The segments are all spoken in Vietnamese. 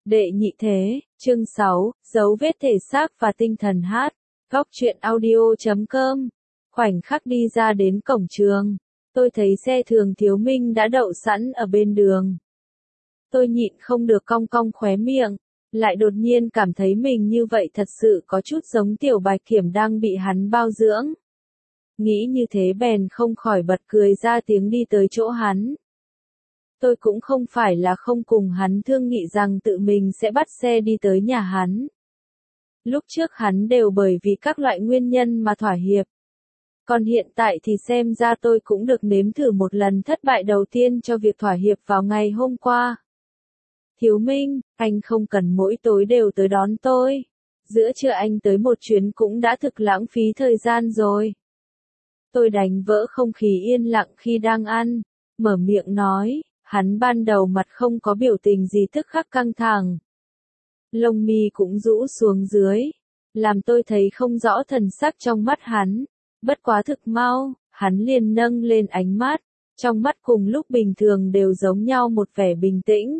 Đệ nhị thế, chương 6, dấu vết thể xác và tinh thần hát. Góc truyện audio.com. Khoảnh khắc đi ra đến cổng trường, tôi thấy xe Thường Thiếu Minh đã đậu sẵn ở bên đường. Tôi nhịn không được cong cong khóe miệng, lại đột nhiên cảm thấy mình như vậy thật sự có chút giống Tiểu Bạch Kiểm đang bị hắn bao dưỡng. Nghĩ như thế bèn không khỏi bật cười ra tiếng đi tới chỗ hắn. Tôi cũng không phải là không cùng hắn thương nghị rằng tự mình sẽ bắt xe đi tới nhà hắn. Lúc trước hắn đều bởi vì các loại nguyên nhân mà thỏa hiệp. Còn hiện tại thì xem ra tôi cũng được nếm thử một lần thất bại đầu tiên cho việc thỏa hiệp vào ngày hôm qua. Thiếu Minh, anh không cần mỗi tối đều tới đón tôi. Giữa trưa anh tới một chuyến cũng đã thực lãng phí thời gian rồi. Tôi đánh vỡ không khí yên lặng khi đang ăn, mở miệng nói. Hắn ban đầu mặt không có biểu tình gì tức khắc căng thẳng. Lông mi cũng rũ xuống dưới, làm tôi thấy không rõ thần sắc trong mắt hắn. Bất quá thực mau, hắn liền nâng lên ánh mắt, trong mắt cùng lúc bình thường đều giống nhau một vẻ bình tĩnh.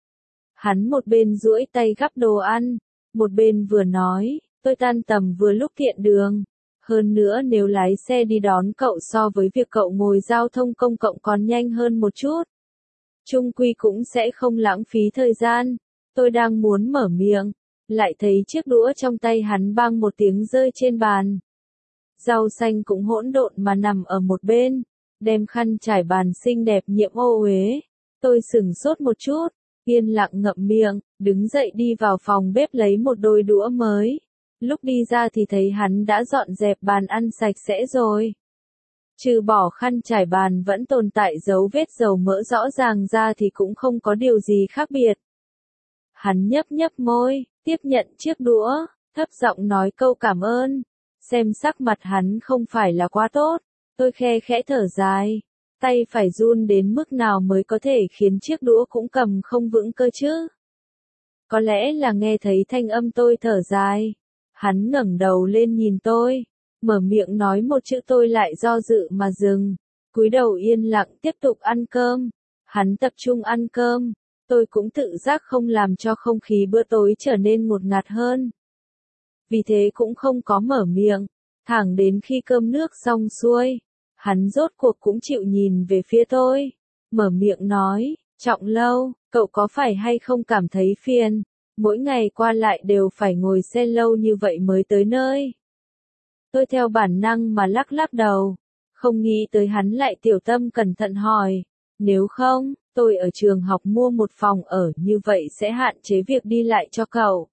Hắn một bên duỗi tay gắp đồ ăn, một bên vừa nói, tôi tan tầm vừa lúc tiện đường. Hơn nữa nếu lái xe đi đón cậu so với việc cậu ngồi giao thông công cộng còn nhanh hơn một chút. Chung quy cũng sẽ không lãng phí thời gian. Tôi đang muốn mở miệng, lại thấy chiếc đũa trong tay hắn bang một tiếng rơi trên bàn. Rau xanh cũng hỗn độn mà nằm ở một bên, đem khăn trải bàn xinh đẹp nhiễm ô uế. Tôi sửng sốt một chút, yên lặng ngậm miệng, đứng dậy đi vào phòng bếp lấy một đôi đũa mới. Lúc đi ra thì thấy hắn đã dọn dẹp bàn ăn sạch sẽ rồi. Trừ bỏ khăn trải bàn vẫn tồn tại dấu vết dầu mỡ rõ ràng ra thì cũng không có điều gì khác biệt. Hắn nhấp nhấp môi, tiếp nhận chiếc đũa, thấp giọng nói câu cảm ơn. Xem sắc mặt hắn không phải là quá tốt, tôi khe khẽ thở dài. Tay phải run đến mức nào mới có thể khiến chiếc đũa cũng cầm không vững cơ chứ? Có lẽ là nghe thấy thanh âm tôi thở dài. Hắn ngẩng đầu lên nhìn tôi. Mở miệng nói một chữ tôi lại do dự mà dừng. Cúi đầu yên lặng tiếp tục ăn cơm. Hắn tập trung ăn cơm. Tôi cũng tự giác không làm cho không khí bữa tối trở nên ngột ngạt hơn. Vì thế cũng không có mở miệng. Thẳng đến khi cơm nước xong xuôi, hắn rốt cuộc cũng chịu nhìn về phía tôi. Mở miệng nói, Trọng Lâu, cậu có phải hay không cảm thấy phiền? Mỗi ngày qua lại đều phải ngồi xe lâu như vậy mới tới nơi. Tôi theo bản năng mà lắc lắc đầu, không nghĩ tới hắn lại tiểu tâm cẩn thận hỏi, nếu không, tôi ở trường học mua một phòng ở như vậy sẽ hạn chế việc đi lại cho cậu.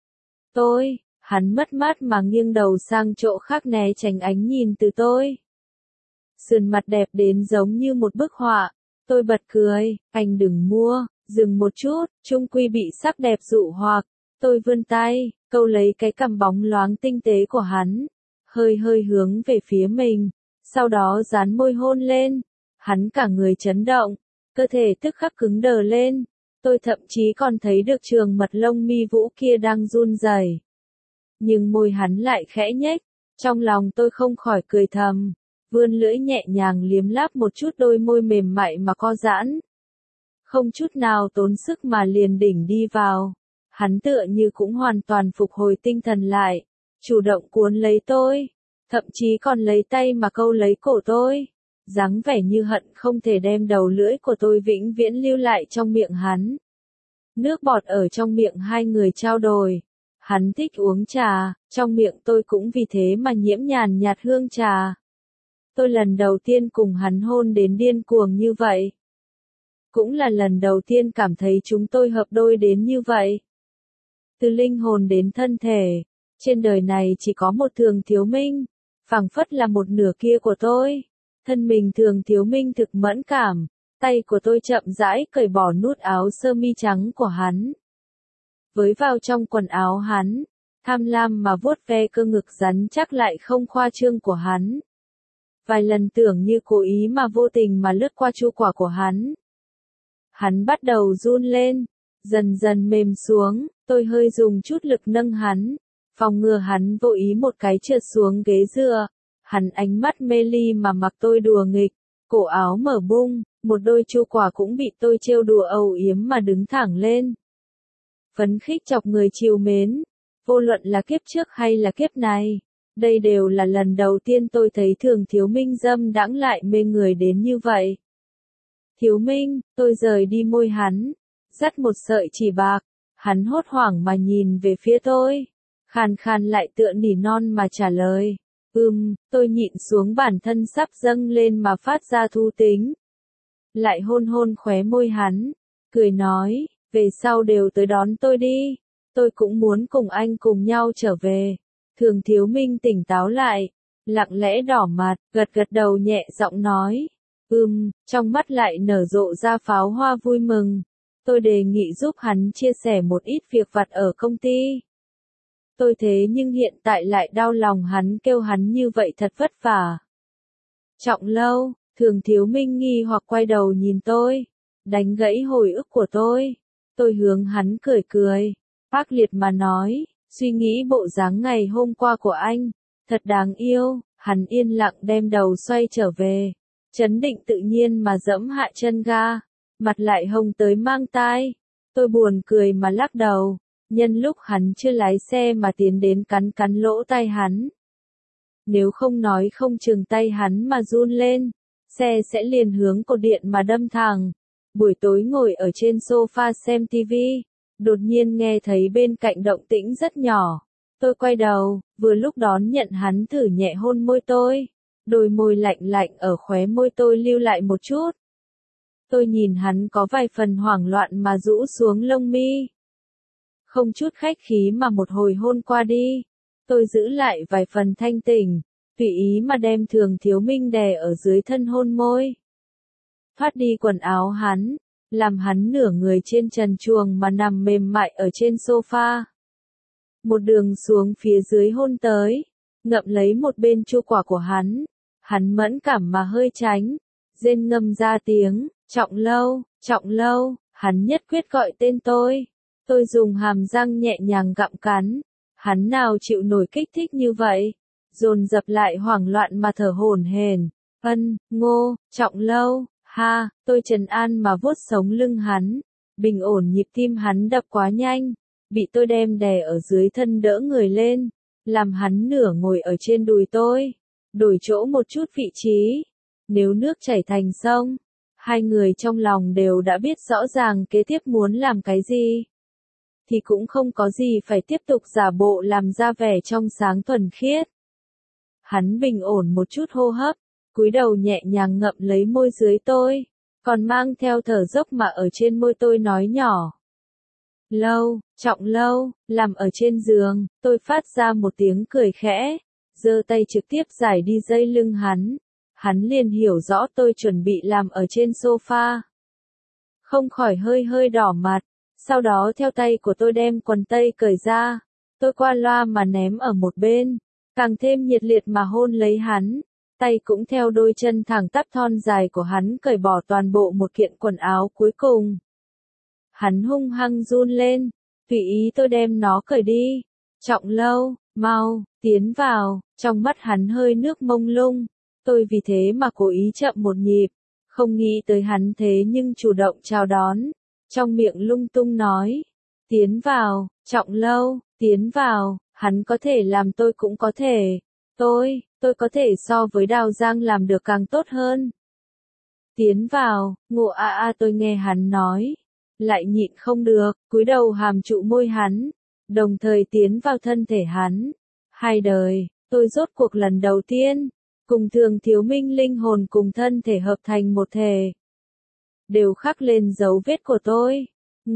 Hắn mất mát mà nghiêng đầu sang chỗ khác né tránh ánh nhìn từ tôi. Sườn mặt đẹp đến giống như một bức họa, tôi bật cười, anh đừng mua, dừng một chút, chung quy bị sắc đẹp dụ hoặc. Tôi vươn tay, câu lấy cái cằm bóng loáng tinh tế của hắn. Hơi hướng về phía mình, sau đó dán môi hôn lên. Hắn cả người chấn động, cơ thể tức khắc cứng đờ lên. Tôi thậm chí còn thấy được trường mật lông mi vũ kia đang run rẩy. Nhưng môi hắn lại khẽ nhếch, trong lòng tôi không khỏi cười thầm, vươn lưỡi nhẹ nhàng liếm láp một chút đôi môi mềm mại mà co giãn. Không chút nào tốn sức mà liền đỉnh đi vào. Hắn tựa như cũng hoàn toàn phục hồi tinh thần lại. Chủ động cuốn lấy tôi, thậm chí còn lấy tay mà câu lấy cổ tôi, dáng vẻ như hận không thể đem đầu lưỡi của tôi vĩnh viễn lưu lại trong miệng hắn. Nước bọt ở trong miệng hai người trao đổi. Hắn thích uống trà, trong miệng tôi cũng vì thế mà nhiễm nhàn nhạt hương trà. Tôi lần đầu tiên cùng hắn hôn đến điên cuồng như vậy. Cũng là lần đầu tiên cảm thấy chúng tôi hợp đôi đến như vậy. Từ linh hồn đến thân thể. Trên đời này chỉ có một Thường Thiếu Minh, phảng phất là một nửa kia của tôi. Thân mình Thường Thiếu Minh thực mẫn cảm, tay của tôi chậm rãi cởi bỏ nút áo sơ mi trắng của hắn. Với vào trong quần áo hắn, tham lam mà vuốt ve cơ ngực rắn chắc lại không khoa trương của hắn. Vài lần tưởng như cố ý mà vô tình mà lướt qua chu quả của hắn. Hắn bắt đầu run lên, dần dần mềm xuống, tôi hơi dùng chút lực nâng hắn. Phòng ngừa hắn vô ý một cái trượt xuống ghế dựa. Hắn ánh mắt mê ly mà mặc tôi đùa nghịch, cổ áo mở bung, một đôi chu quả cũng bị tôi trêu đùa âu yếm mà đứng thẳng lên. phấn khích chọc người trìu mến. Vô luận là kiếp trước hay là kiếp này, đây đều là lần đầu tiên tôi thấy Thường Thiếu Minh dâm đãng lại mê người đến như vậy. Thiếu Minh, tôi rời đi môi hắn, dắt một sợi chỉ bạc, hắn hốt hoảng mà nhìn về phía tôi, khàn khàn lại tựa nỉ non mà trả lời. Tôi nhịn xuống bản thân sắp dâng lên mà phát ra thú tính. Lại hôn hôn khóe môi hắn, cười nói, về sau đều tới đón tôi đi, tôi cũng muốn cùng anh cùng nhau trở về. Thường Thiếu Minh tỉnh táo lại, lặng lẽ đỏ mặt, gật gật đầu nhẹ giọng nói, trong mắt lại nở rộ ra pháo hoa vui mừng. Tôi đề nghị giúp hắn chia sẻ một ít việc vặt ở công ty. Tôi thế nhưng hiện tại lại đau lòng hắn kêu hắn như vậy thật vất vả. Trọng Lâu, Thường Thiếu Minh nghi hoặc quay đầu nhìn tôi, đánh gãy hồi ức của tôi. Tôi hướng hắn cười cười, ác liệt mà nói, suy nghĩ bộ dáng ngày hôm qua của anh, thật đáng yêu. Hắn yên lặng đem đầu xoay trở về, trấn định tự nhiên mà dẫm hạ chân ga, mặt lại hồng tới mang tai. Tôi buồn cười mà lắc đầu, nhân lúc hắn chưa lái xe mà tiến đến cắn cắn lỗ tai hắn. Nếu không nói không chừng tay hắn mà run lên, xe sẽ liền hướng cột điện mà đâm thẳng. Buổi tối ngồi ở trên sofa xem tivi, đột nhiên nghe thấy bên cạnh động tĩnh rất nhỏ. Tôi quay đầu, vừa lúc đón nhận hắn thử nhẹ hôn môi tôi. Đôi môi lạnh lạnh ở khóe môi tôi lưu lại một chút. Tôi nhìn hắn có vài phần hoảng loạn mà rũ xuống lông mi. Không chút khách khí mà một hồi hôn qua đi. Tôi giữ lại vài phần thanh tỉnh, tùy ý mà đem Thường Thiếu Minh đè ở dưới thân hôn môi. Thoát đi quần áo hắn, làm hắn nửa người trên trần truồng mà nằm mềm mại ở trên sofa. Một đường xuống phía dưới hôn tới, ngậm lấy một bên chu quả của hắn. Hắn mẫn cảm mà hơi tránh, rên ngâm ra tiếng, Trọng Lâu, hắn nhất quyết gọi tên tôi. Tôi dùng hàm răng nhẹ nhàng gặm cắn, hắn nào chịu nổi kích thích như vậy, dồn dập lại hoảng loạn mà thở hổn hển. Trọng Lâu, ha, tôi trấn an mà vuốt sống lưng hắn, bình ổn nhịp tim hắn đập quá nhanh, bị tôi đem đè ở dưới thân đỡ người lên, làm hắn nửa ngồi ở trên đùi tôi, đổi chỗ một chút vị trí. Nếu nước chảy thành sông, hai người trong lòng đều đã biết rõ ràng kế tiếp muốn làm cái gì, thì cũng không có gì phải tiếp tục giả bộ làm ra vẻ trong sáng thuần khiết. Hắn bình ổn một chút hô hấp, cúi đầu nhẹ nhàng ngậm lấy môi dưới tôi, còn mang theo thở dốc mà ở trên môi tôi nói nhỏ. Trọng Lâu, làm ở trên giường, tôi phát ra một tiếng cười khẽ, giơ tay trực tiếp giải đi dây lưng hắn. Hắn liền hiểu rõ tôi chuẩn bị làm ở trên sofa. Không khỏi hơi đỏ mặt, sau đó theo tay của tôi đem quần tây cởi ra. Tôi qua loa mà ném ở một bên, càng thêm nhiệt liệt mà hôn lấy hắn. Tay cũng theo đôi chân thẳng tắp thon dài của hắn cởi bỏ toàn bộ một kiện quần áo cuối cùng. Hắn hung hăng run lên, tùy ý tôi đem nó cởi đi. Trọng Lâu, mau, tiến vào, trong mắt hắn hơi nước mông lung. Tôi vì thế mà cố ý chậm một nhịp, không nghĩ tới hắn thế nhưng chủ động chào đón, trong miệng lung tung nói, tiến vào, Trọng Lâu, tiến vào, hắn có thể làm tôi cũng có thể, tôi có thể so với Đào Giang làm được càng tốt hơn. Tiến vào, Ngộ tôi nghe hắn nói, lại nhịn không được, cúi đầu hàm trụ môi hắn, đồng thời tiến vào thân thể hắn. Hai đời, tôi rốt cuộc lần đầu tiên cùng Thường Thiếu Minh linh hồn cùng thân thể hợp thành một thể. Đều khắc lên dấu vết của tôi.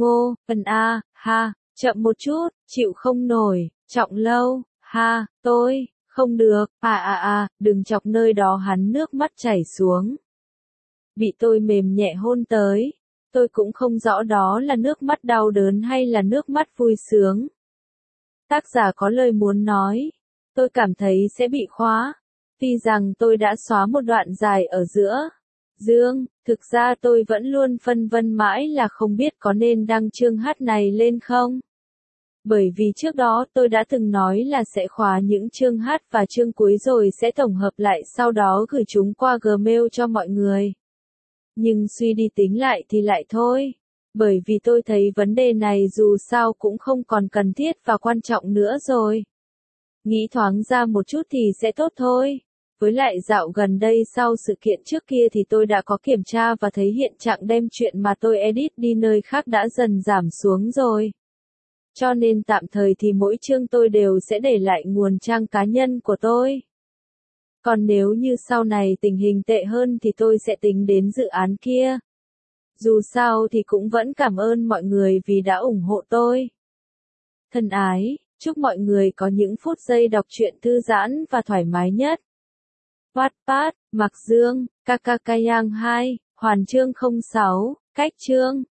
Chậm một chút, chịu không nổi, Trọng Lâu, tôi, không được, đừng chọc nơi đó hắn nước mắt chảy xuống. Bị tôi mềm nhẹ hôn tới, tôi cũng không rõ đó là nước mắt đau đớn hay là nước mắt vui sướng. Tác giả có lời muốn nói, tôi cảm thấy sẽ bị khóa. Tuy rằng tôi đã xóa một đoạn dài ở giữa dương, thực ra tôi vẫn luôn phân vân mãi là không biết có nên đăng chương hát này lên không. Bởi vì trước đó tôi đã từng nói là sẽ khóa những chương hát và chương cuối rồi sẽ tổng hợp lại sau đó gửi chúng qua Gmail cho mọi người. Nhưng suy đi tính lại thì lại thôi. Bởi vì tôi thấy vấn đề này dù sao cũng không còn cần thiết và quan trọng nữa rồi. Nghĩ thoáng ra một chút thì sẽ tốt thôi. Với lại dạo gần đây sau sự kiện trước kia thì tôi đã có kiểm tra và thấy hiện trạng đem chuyện mà tôi edit đi nơi khác đã dần giảm xuống rồi. Cho nên tạm thời thì mỗi chương tôi đều sẽ để lại nguồn trang cá nhân của tôi. Còn nếu như sau này tình hình tệ hơn thì tôi sẽ tính đến dự án kia. Dù sao thì cũng vẫn cảm ơn mọi người vì đã ủng hộ tôi. Thân ái, chúc mọi người có những phút giây đọc truyện thư giãn và thoải mái nhất. Wattpad, Mạc Dương, Kakakayang 2, Hoàn chương 06, Cách chương.